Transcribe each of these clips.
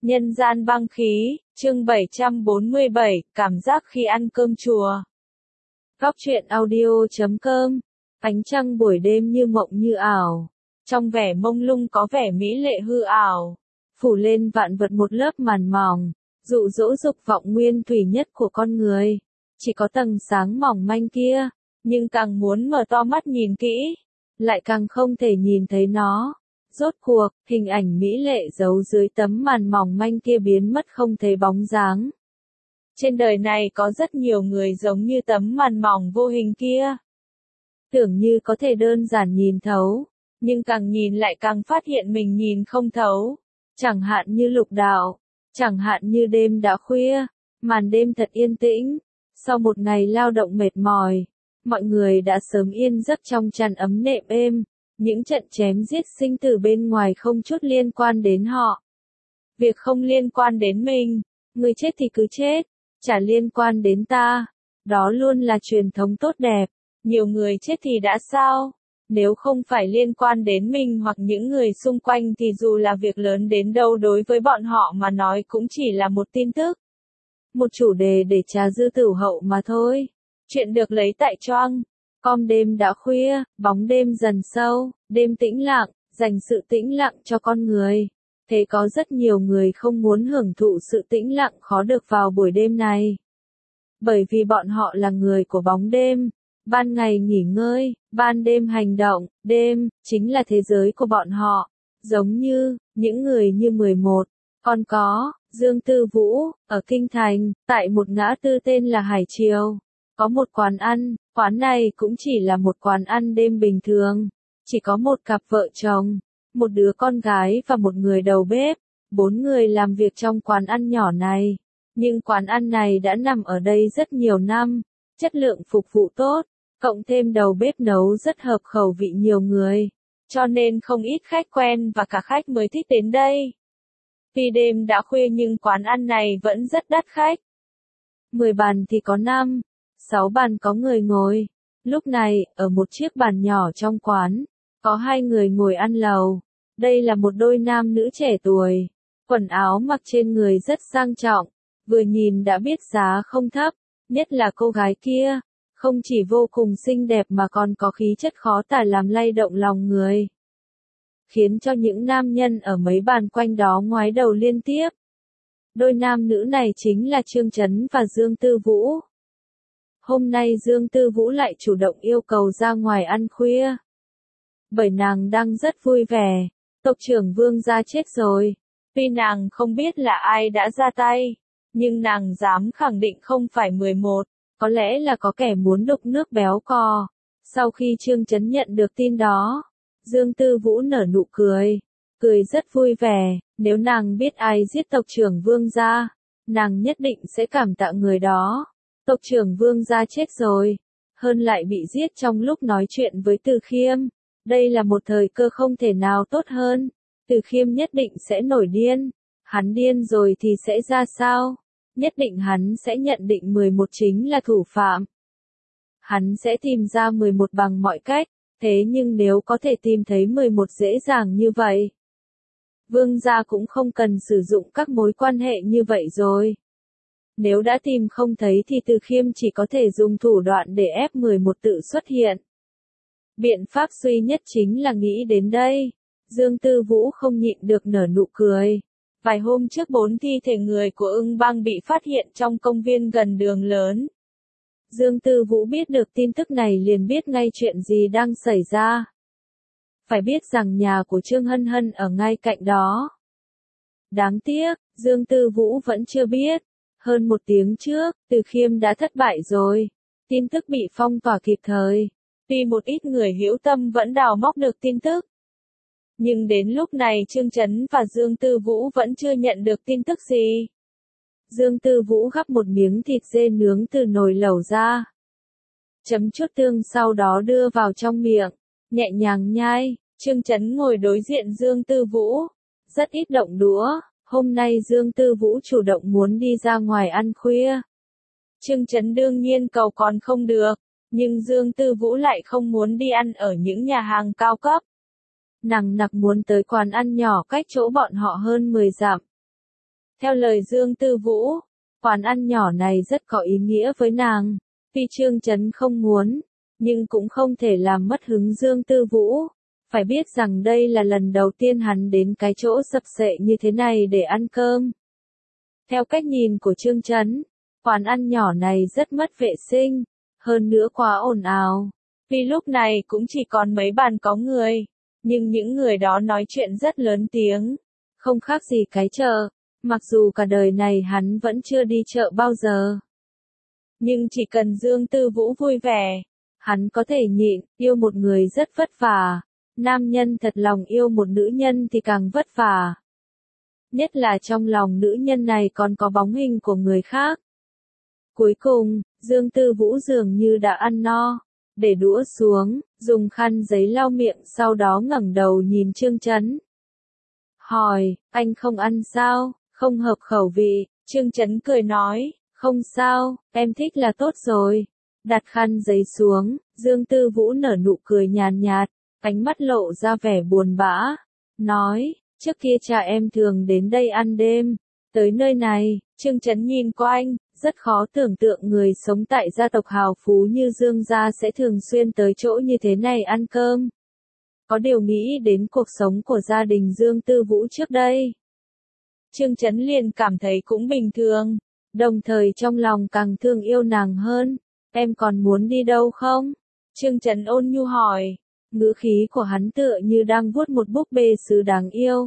Nhân gian băng khí, chương 747, cảm giác khi ăn cơm chùa. Góc truyện audio.com. Ánh trăng buổi đêm như mộng như ảo. Trong vẻ mông lung có vẻ mỹ lệ hư ảo. Phủ lên vạn vật một lớp màn mỏng, dụ dỗ dục vọng nguyên thủy nhất của con người. Chỉ có tầng sáng mỏng manh kia, nhưng càng muốn mở to mắt nhìn kỹ, lại càng không thể nhìn thấy nó. Rốt cuộc, hình ảnh mỹ lệ giấu dưới tấm màn mỏng manh kia biến mất không thấy bóng dáng. Trên đời này có rất nhiều người giống như tấm màn mỏng vô hình kia. Tưởng như có thể đơn giản nhìn thấu, nhưng càng nhìn lại càng phát hiện mình nhìn không thấu. Chẳng hạn như Lục Đạo, chẳng hạn như đêm đã khuya, màn đêm thật yên tĩnh. Sau một ngày lao động mệt mỏi, mọi người đã sớm yên giấc trong chăn ấm nệm êm. Những trận chém giết sinh tử bên ngoài không chút liên quan đến họ. Việc không liên quan đến mình, người chết thì cứ chết, chả liên quan đến ta. Đó luôn là truyền thống tốt đẹp. Nhiều người chết thì đã sao? Nếu không phải liên quan đến mình hoặc những người xung quanh thì dù là việc lớn đến đâu đối với bọn họ mà nói cũng chỉ là một tin tức. Một chủ đề để trà dư tửu hậu mà thôi. Chuyện được lấy tại Choang. Com. Đêm đã khuya, bóng đêm dần sâu, đêm tĩnh lặng, dành sự tĩnh lặng cho con người. Thế có rất nhiều người không muốn hưởng thụ sự tĩnh lặng khó được vào buổi đêm này. Bởi vì bọn họ là người của bóng đêm. Ban ngày nghỉ ngơi, ban đêm hành động, đêm, chính là thế giới của bọn họ. Giống như, những người như 11, còn có, Dương Tư Vũ, ở Kinh Thành, tại một ngã tư tên là Hải Triều. Có một quán ăn, quán này cũng chỉ là một quán ăn đêm bình thường. Chỉ có một cặp vợ chồng, một đứa con gái và một người đầu bếp. 4 người làm việc trong quán ăn nhỏ này. Nhưng quán ăn này đã nằm ở đây rất nhiều năm. Chất lượng phục vụ tốt, cộng thêm đầu bếp nấu rất hợp khẩu vị nhiều người. Cho nên không ít khách quen và cả khách mới thích đến đây. Tuy đêm đã khuya nhưng quán ăn này vẫn rất đắt khách. 10 bàn thì có 5, 6 bàn có người ngồi. Lúc này, ở một chiếc bàn nhỏ trong quán, có 2 người ngồi ăn lầu. Đây là một đôi nam nữ trẻ tuổi. Quần áo mặc trên người rất sang trọng. Vừa nhìn đã biết giá không thấp. Nhất là cô gái kia. Không chỉ vô cùng xinh đẹp mà còn có khí chất khó tả làm lay động lòng người. Khiến cho những nam nhân ở mấy bàn quanh đó ngoái đầu liên tiếp. Đôi nam nữ này chính là Trương Chấn và Dương Tư Vũ. Hôm nay Dương Tư Vũ lại chủ động yêu cầu ra ngoài ăn khuya. Bởi nàng đang rất vui vẻ, tộc trưởng Vương gia chết rồi. Tuy nàng không biết là ai đã ra tay, nhưng nàng dám khẳng định không phải 11, có lẽ là có kẻ muốn đục nước béo cò. Sau khi Trương Chấn nhận được tin đó, Dương Tư Vũ nở nụ cười, cười rất vui vẻ. Nếu nàng biết ai giết tộc trưởng Vương gia, nàng nhất định sẽ cảm tạ người đó. Tộc trưởng Vương gia chết rồi, hơn lại bị giết trong lúc nói chuyện với Từ Khiêm. Đây là một thời cơ không thể nào tốt hơn. Từ Khiêm nhất định sẽ nổi điên. Hắn điên rồi thì sẽ ra sao? Nhất định hắn sẽ nhận định 11 chính là thủ phạm. Hắn sẽ tìm ra 11 bằng mọi cách, thế nhưng nếu có thể tìm thấy 11 dễ dàng như vậy, Vương gia cũng không cần sử dụng các mối quan hệ như vậy rồi. Nếu đã tìm không thấy thì Từ Khiêm chỉ có thể dùng thủ đoạn để ép 11 tự xuất hiện. Biện pháp duy nhất chính là nghĩ đến đây. Dương Tư Vũ không nhịn được nở nụ cười. Vài hôm trước 4 thi thể người của Ưng Bang bị phát hiện trong công viên gần đường lớn. Dương Tư Vũ biết được tin tức này liền biết ngay chuyện gì đang xảy ra. Phải biết rằng nhà của Trương Hân Hân ở ngay cạnh đó. Đáng tiếc, Dương Tư Vũ vẫn chưa biết. Hơn 1 tiếng trước, Từ Khiêm đã thất bại rồi. Tin tức bị phong tỏa kịp thời. Tuy một ít người hữu tâm vẫn đào móc được tin tức. Nhưng đến lúc này Trương Chấn và Dương Tư Vũ vẫn chưa nhận được tin tức gì. Dương Tư Vũ gắp một miếng thịt dê nướng từ nồi lẩu ra. Chấm chút tương sau đó đưa vào trong miệng. Nhẹ nhàng nhai, Trương Chấn ngồi đối diện Dương Tư Vũ. Rất ít động đũa. Hôm nay Dương Tư Vũ chủ động muốn đi ra ngoài ăn khuya. Trương Chấn đương nhiên cầu còn không được, nhưng Dương Tư Vũ lại không muốn đi ăn ở những nhà hàng cao cấp. Nàng nặc muốn tới quán ăn nhỏ cách chỗ bọn họ hơn 10 dặm. Theo lời Dương Tư Vũ, quán ăn nhỏ này rất có ý nghĩa với nàng. Tuy Trương Chấn không muốn, nhưng cũng không thể làm mất hứng Dương Tư Vũ. Phải biết rằng đây là lần đầu tiên hắn đến cái chỗ sập sệ như thế này để ăn cơm. Theo cách nhìn của Trương Chấn, quán ăn nhỏ này rất mất vệ sinh, hơn nữa quá ồn ào. Vì lúc này cũng chỉ còn mấy bàn có người, nhưng những người đó nói chuyện rất lớn tiếng, không khác gì cái chợ, mặc dù cả đời này hắn vẫn chưa đi chợ bao giờ. Nhưng chỉ cần Dương Tư Vũ vui vẻ, hắn có thể nhịn. Yêu một người rất vất vả, nam nhân thật lòng yêu một nữ nhân thì càng vất vả. Nhất là trong lòng nữ nhân này còn có bóng hình của người khác. Cuối cùng, Dương Tư Vũ dường như đã ăn no, để đũa xuống, dùng khăn giấy lau miệng, sau đó ngẩng đầu nhìn Trương Chấn. Hỏi, anh không ăn sao, không hợp khẩu vị. Trương Chấn cười nói, không sao, em thích là tốt rồi. Đặt khăn giấy xuống, Dương Tư Vũ nở nụ cười nhàn nhạt, ánh mắt lộ ra vẻ buồn bã. Nói, trước kia cha em thường đến đây ăn đêm, tới nơi này. Trương Chấn nhìn quanh, rất khó tưởng tượng người sống tại gia tộc hào phú như Dương gia sẽ thường xuyên tới chỗ như thế này ăn cơm. Có điều nghĩ đến cuộc sống của gia đình Dương Tư Vũ trước đây, Trương Chấn liền cảm thấy cũng bình thường, đồng thời trong lòng càng thương yêu nàng hơn. Em còn muốn đi đâu không? Trương Chấn ôn nhu hỏi, ngữ khí của hắn tựa như đang vuốt một búp bê sứ đáng yêu.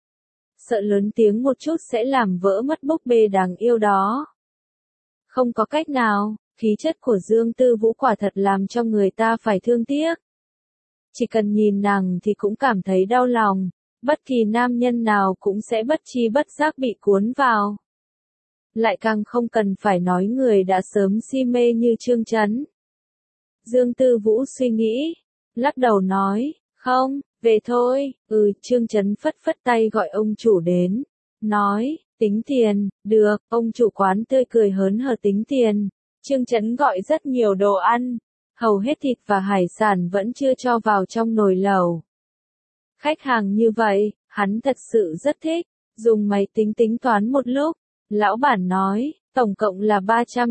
Sợ lớn tiếng một chút sẽ làm vỡ mất búp bê đáng yêu đó. Không có cách nào, khí chất của Dương Tư Vũ quả thật làm cho người ta phải thương tiếc. Chỉ cần nhìn nàng thì cũng cảm thấy đau lòng, bất kỳ nam nhân nào cũng sẽ bất chi bất giác bị cuốn vào. Lại càng không cần phải nói người đã sớm si mê như Trương Chấn. Dương Tư Vũ suy nghĩ, lắc đầu nói, không, về thôi. Trương Chấn phất phất tay gọi ông chủ đến, nói, tính tiền. Được. Ông chủ quán tươi cười hớn hở tính tiền. Trương Chấn gọi rất nhiều đồ ăn, hầu hết thịt và hải sản vẫn chưa cho vào trong nồi lẩu. Khách hàng như vậy, hắn thật sự rất thích. Dùng máy tính tính toán một lúc, lão bản nói, tổng cộng là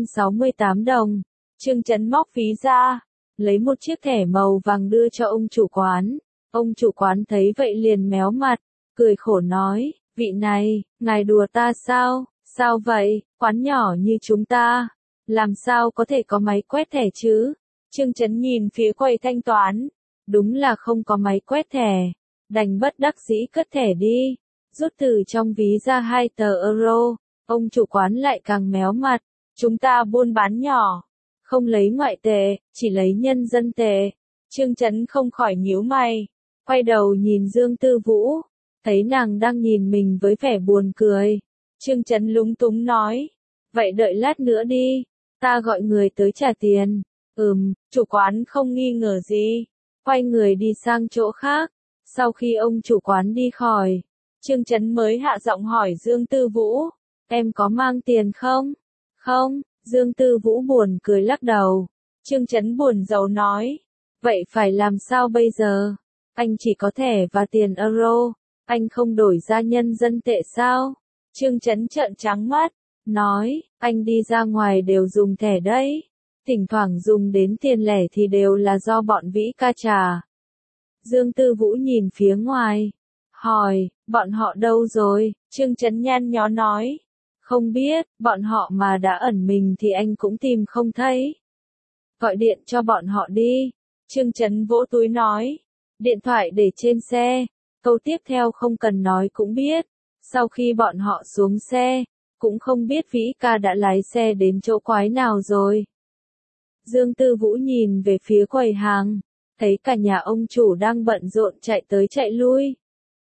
368 đồng. Trương Chấn móc ví ra, lấy một chiếc thẻ màu vàng đưa cho ông chủ quán. Ông chủ quán thấy vậy liền méo mặt, cười khổ nói, vị này, ngài đùa ta sao? Sao vậy, quán nhỏ như chúng ta, làm sao có thể có máy quét thẻ chứ? Trương Chấn nhìn phía quầy thanh toán, đúng là không có máy quét thẻ, đành bất đắc dĩ cất thẻ đi, rút từ trong ví ra 2 tờ euro. Ông chủ quán lại càng méo mặt, chúng ta buôn bán nhỏ, không lấy ngoại tệ, chỉ lấy nhân dân tệ. Trương Chấn không khỏi nhíu mày, quay đầu nhìn Dương Tư Vũ, thấy nàng đang nhìn mình với vẻ buồn cười. Trương Chấn lúng túng nói, vậy đợi lát nữa đi, ta gọi người tới trả tiền. Chủ quán không nghi ngờ gì, quay người đi sang chỗ khác. Sau khi ông chủ quán đi khỏi, Trương Chấn mới hạ giọng hỏi Dương Tư Vũ, em có mang tiền không? Không. Dương Tư Vũ buồn cười lắc đầu. Trương Chấn buồn rầu nói, vậy phải làm sao bây giờ? Anh chỉ có thẻ và tiền euro, anh không đổi ra nhân dân tệ sao? Trương Chấn trợn trắng mắt, nói, anh đi ra ngoài đều dùng thẻ đấy, thỉnh thoảng dùng đến tiền lẻ thì đều là do bọn Vĩ ca trả. Dương Tư Vũ nhìn phía ngoài, hỏi, bọn họ đâu rồi? Trương Chấn nhăn nhó nói, không biết, bọn họ mà đã ẩn mình thì anh cũng tìm không thấy. Gọi điện cho bọn họ đi. Trương Chấn vỗ túi nói, điện thoại để trên xe. Câu tiếp theo không cần nói cũng biết. Sau khi bọn họ xuống xe, cũng không biết Vĩ ca đã lái xe đến chỗ quái nào rồi. Dương Tư Vũ nhìn về phía quầy hàng, thấy cả nhà ông chủ đang bận rộn chạy tới chạy lui.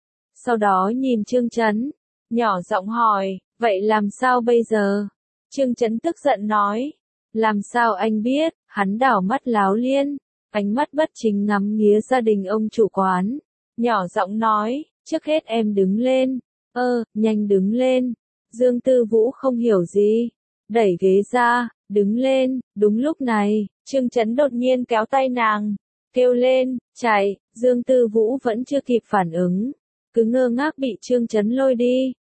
Sau đó nhìn Trương Chấn, nhỏ giọng hỏi, vậy làm sao bây giờ? Trương Chấn tức giận nói, làm sao anh biết? Hắn đảo mắt láo liên, ánh mắt bất chính ngắm nghía gia đình ông chủ quán, nhỏ giọng nói, trước hết em đứng lên. Nhanh đứng lên. Dương Tư Vũ không hiểu gì, đẩy ghế ra, đứng lên. Đúng lúc này, Trương Chấn đột nhiên kéo tay nàng, kêu lên, chạy. Dương Tư Vũ vẫn chưa kịp phản ứng, cứ ngơ ngác bị Trương Chấn lôi đi.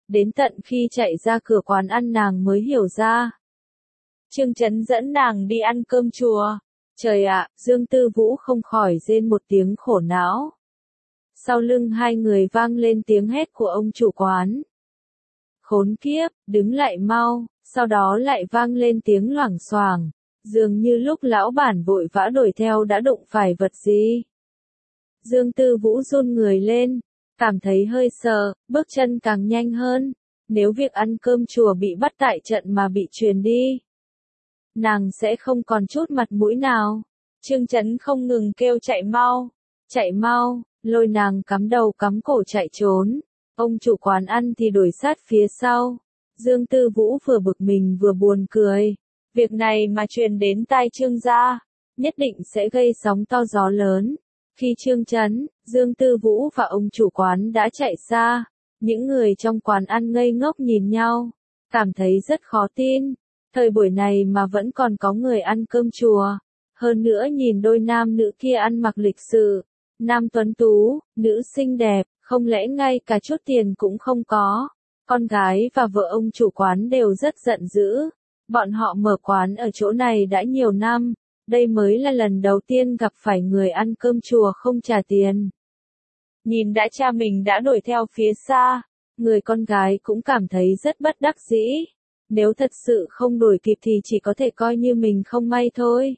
đến tận khi chạy ra cửa quán ăn nàng mới hiểu ra. Trương Chấn dẫn nàng đi ăn cơm chùa. Trời ạ, Dương Tư Vũ không khỏi rên một tiếng khổ não. Sau lưng hai người vang lên tiếng hét của ông chủ quán. Khốn kiếp, đứng lại mau, sau đó lại vang lên tiếng loảng xoảng, dường như lúc lão bản vội vã đuổi theo đã đụng phải vật gì. Dương Tư Vũ run người lên, cảm thấy hơi sợ, bước chân càng nhanh hơn, nếu việc ăn cơm chùa bị bắt tại trận mà bị truyền đi, nàng sẽ không còn chút mặt mũi nào. Trương Chấn không ngừng kêu chạy mau, lôi nàng cắm đầu cắm cổ chạy trốn. Ông chủ quán ăn thì đuổi sát phía sau. Dương Tư Vũ vừa bực mình vừa buồn cười. Việc này mà truyền đến tai Trương gia, nhất định sẽ gây sóng to gió lớn. Khi Trương Chấn, Dương Tư Vũ và ông chủ quán đã chạy xa, những người trong quán ăn ngây ngốc nhìn nhau, cảm thấy rất khó tin. Thời buổi này mà vẫn còn có người ăn cơm chùa. Hơn nữa nhìn đôi nam nữ kia ăn mặc lịch sự, nam tuấn tú, nữ xinh đẹp, không lẽ ngay cả chút tiền cũng không có. Con gái và vợ ông chủ quán đều rất giận dữ. Bọn họ mở quán ở chỗ này đã nhiều năm, đây mới là lần đầu tiên gặp phải người ăn cơm chùa không trả tiền. Nhìn đã cha mình đã đuổi theo phía xa, người con gái cũng cảm thấy rất bất đắc dĩ. Nếu thật sự không đuổi kịp thì chỉ có thể coi như mình không may thôi.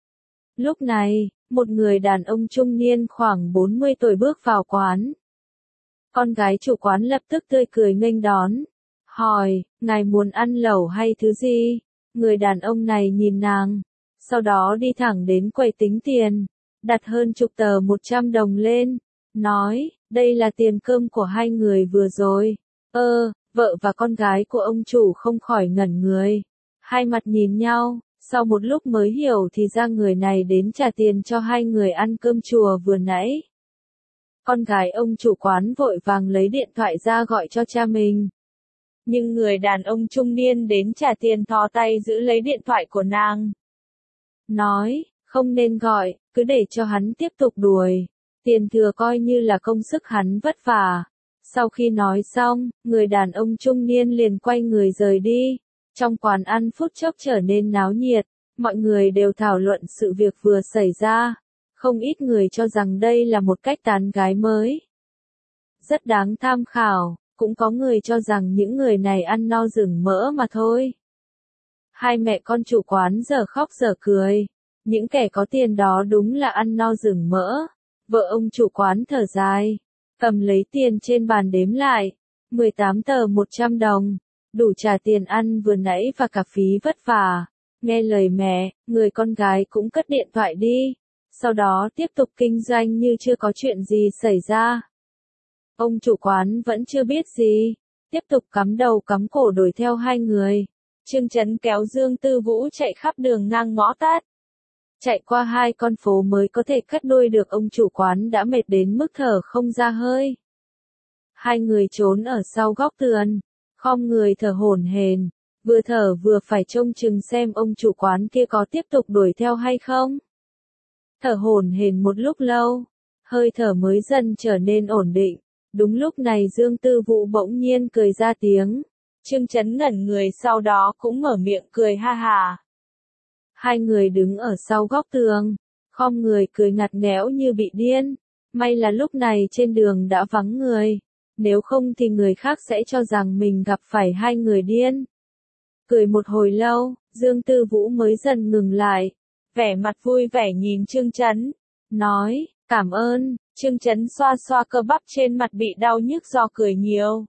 Lúc này, một người đàn ông trung niên khoảng 40 tuổi bước vào quán. Con gái chủ quán lập tức tươi cười nghênh đón. Hỏi, ngài muốn ăn lẩu hay thứ gì? Người đàn ông này nhìn nàng, sau đó đi thẳng đến quầy tính tiền, đặt hơn chục tờ 100 đồng lên, nói, đây là tiền cơm của hai người vừa rồi. Vợ và con gái của ông chủ không khỏi ngẩn người. Hai mặt nhìn nhau, sau một lúc mới hiểu thì ra người này đến trả tiền cho hai người ăn cơm chùa vừa nãy. Con gái ông chủ quán vội vàng lấy điện thoại ra gọi cho cha mình. Nhưng người đàn ông trung niên đến trả tiền thò tay giữ lấy điện thoại của nàng. Nói, không nên gọi, cứ để cho hắn tiếp tục đuổi. Tiền thừa coi như là công sức hắn vất vả. Sau khi nói xong, người đàn ông trung niên liền quay người rời đi. Trong quán ăn phút chốc trở nên náo nhiệt, mọi người đều thảo luận sự việc vừa xảy ra. Không ít người cho rằng đây là một cách tán gái mới, rất đáng tham khảo, cũng có người cho rằng những người này ăn no rừng mỡ mà thôi. Hai mẹ con chủ quán giờ khóc giờ cười, những kẻ có tiền đó đúng là ăn no rừng mỡ. Vợ ông chủ quán thở dài, cầm lấy tiền trên bàn đếm lại, 18 tờ 100 đồng, đủ trả tiền ăn vừa nãy và cả phí vất vả. Nghe lời mẹ, người con gái cũng cất điện thoại đi, sau đó tiếp tục kinh doanh như chưa có chuyện gì xảy ra. Ông chủ quán vẫn chưa biết gì, tiếp tục cắm đầu cắm cổ đuổi theo hai người. Trương Chấn kéo Dương Tư Vũ chạy khắp đường ngang ngõ tắt. Chạy qua hai con phố mới có thể cất đuôi được ông chủ quán đã mệt đến mức thở không ra hơi. Hai người trốn ở sau góc tường, khom người thở hổn hển, vừa thở vừa phải trông chừng xem ông chủ quán kia có tiếp tục đuổi theo hay không. Thở hổn hển một lúc lâu, hơi thở mới dần trở nên ổn định. Đúng lúc này Dương Tư Vũ bỗng nhiên cười ra tiếng. Trương Chấn ngẩn người sau đó cũng mở miệng cười ha hà. Hai người đứng ở sau góc tường, khom người cười ngặt nghẽo như bị điên. May là lúc này trên đường đã vắng người, nếu không thì người khác sẽ cho rằng mình gặp phải hai người điên. Cười một hồi lâu, Dương Tư Vũ mới dần ngừng lại, vẻ mặt vui vẻ nhìn Trương Chấn, nói, cảm ơn. Trương Chấn xoa xoa cơ bắp trên mặt bị đau nhức do cười nhiều.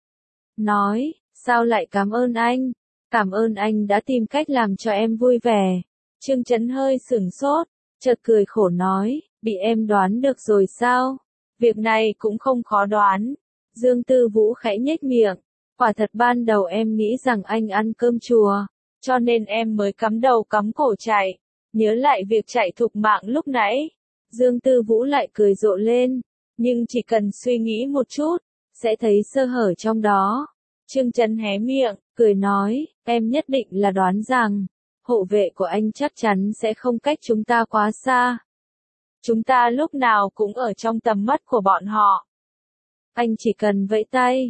Nói, sao lại cảm ơn anh? Cảm ơn anh đã tìm cách làm cho em vui vẻ. Trương Chấn hơi sửng sốt, chợt cười khổ nói, bị em đoán được rồi sao? Việc này cũng không khó đoán. Dương Tư Vũ khẽ nhếch miệng, quả thật ban đầu em nghĩ rằng anh ăn cơm chùa, cho nên em mới cắm đầu cắm cổ chạy. Nhớ lại việc chạy thục mạng lúc nãy, Dương Tư Vũ lại cười rộ lên, nhưng chỉ cần suy nghĩ một chút, sẽ thấy sơ hở trong đó. Trương Chấn hé miệng, cười nói, em nhất định là đoán rằng, hộ vệ của anh chắc chắn sẽ không cách chúng ta quá xa. Chúng ta lúc nào cũng ở trong tầm mắt của bọn họ. Anh chỉ cần vẫy tay,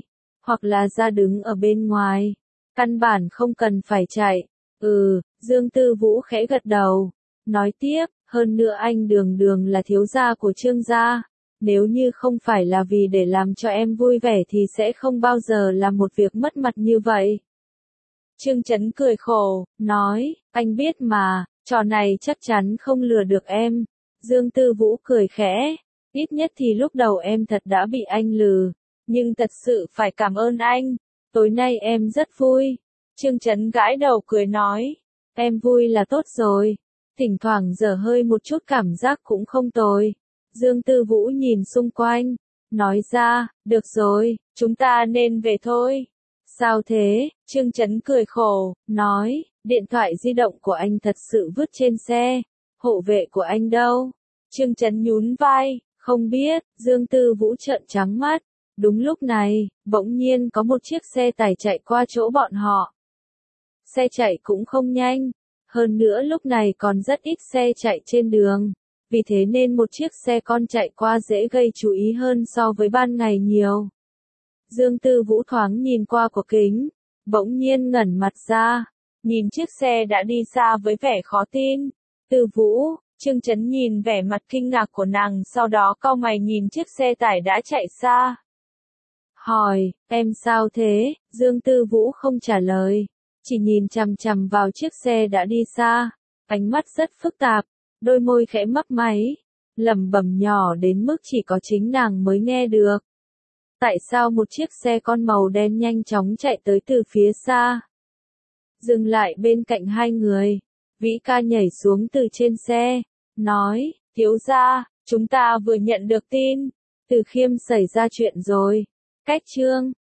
hoặc là ra đứng ở bên ngoài. Căn bản không cần phải chạy. Dương Tư Vũ khẽ gật đầu. Nói tiếp, hơn nữa anh đường đường là thiếu gia của Trương gia. Nếu như không phải là vì để làm cho em vui vẻ thì sẽ không bao giờ làm một việc mất mặt như vậy. Trương Chấn cười khổ, nói, anh biết mà, trò này chắc chắn không lừa được em. Dương Tư Vũ cười khẽ, ít nhất thì lúc đầu em thật đã bị anh lừa, nhưng thật sự phải cảm ơn anh. Tối nay em rất vui. Trương Chấn gãi đầu cười nói, em vui là tốt rồi. Thỉnh thoảng dở hơi một chút cảm giác cũng không tồi. Dương Tư Vũ nhìn xung quanh, nói ra, được rồi, chúng ta nên về thôi. Sao thế? Trương Chấn cười khổ, nói, điện thoại di động của anh thật sự vứt trên xe. Hộ vệ của anh đâu? Trương Chấn nhún vai, không biết. Dương Tư Vũ trợn trắng mắt. Đúng lúc này, bỗng nhiên có một chiếc xe tải chạy qua chỗ bọn họ. Xe chạy cũng không nhanh. Hơn nữa lúc này còn rất ít xe chạy trên đường. Vì thế nên một chiếc xe con chạy qua dễ gây chú ý hơn so với ban ngày nhiều. Dương Tư Vũ thoáng nhìn qua của kính, bỗng nhiên ngẩn mặt ra, nhìn chiếc xe đã đi xa với vẻ khó tin. Tư Vũ, Trương Chấn nhìn vẻ mặt kinh ngạc của nàng, sau đó cau mày nhìn chiếc xe tải đã chạy xa. Hỏi, em sao thế? Dương Tư Vũ không trả lời, chỉ nhìn chằm chằm vào chiếc xe đã đi xa, ánh mắt rất phức tạp, đôi môi khẽ mấp máy, lẩm bẩm nhỏ đến mức chỉ có chính nàng mới nghe được. Tại sao một chiếc xe con màu đen nhanh chóng chạy tới từ phía xa? Dừng lại bên cạnh hai người, Vĩ Ca nhảy xuống từ trên xe, nói, thiếu gia, chúng ta vừa nhận được tin, Từ Khiêm xảy ra chuyện rồi. Cách Trương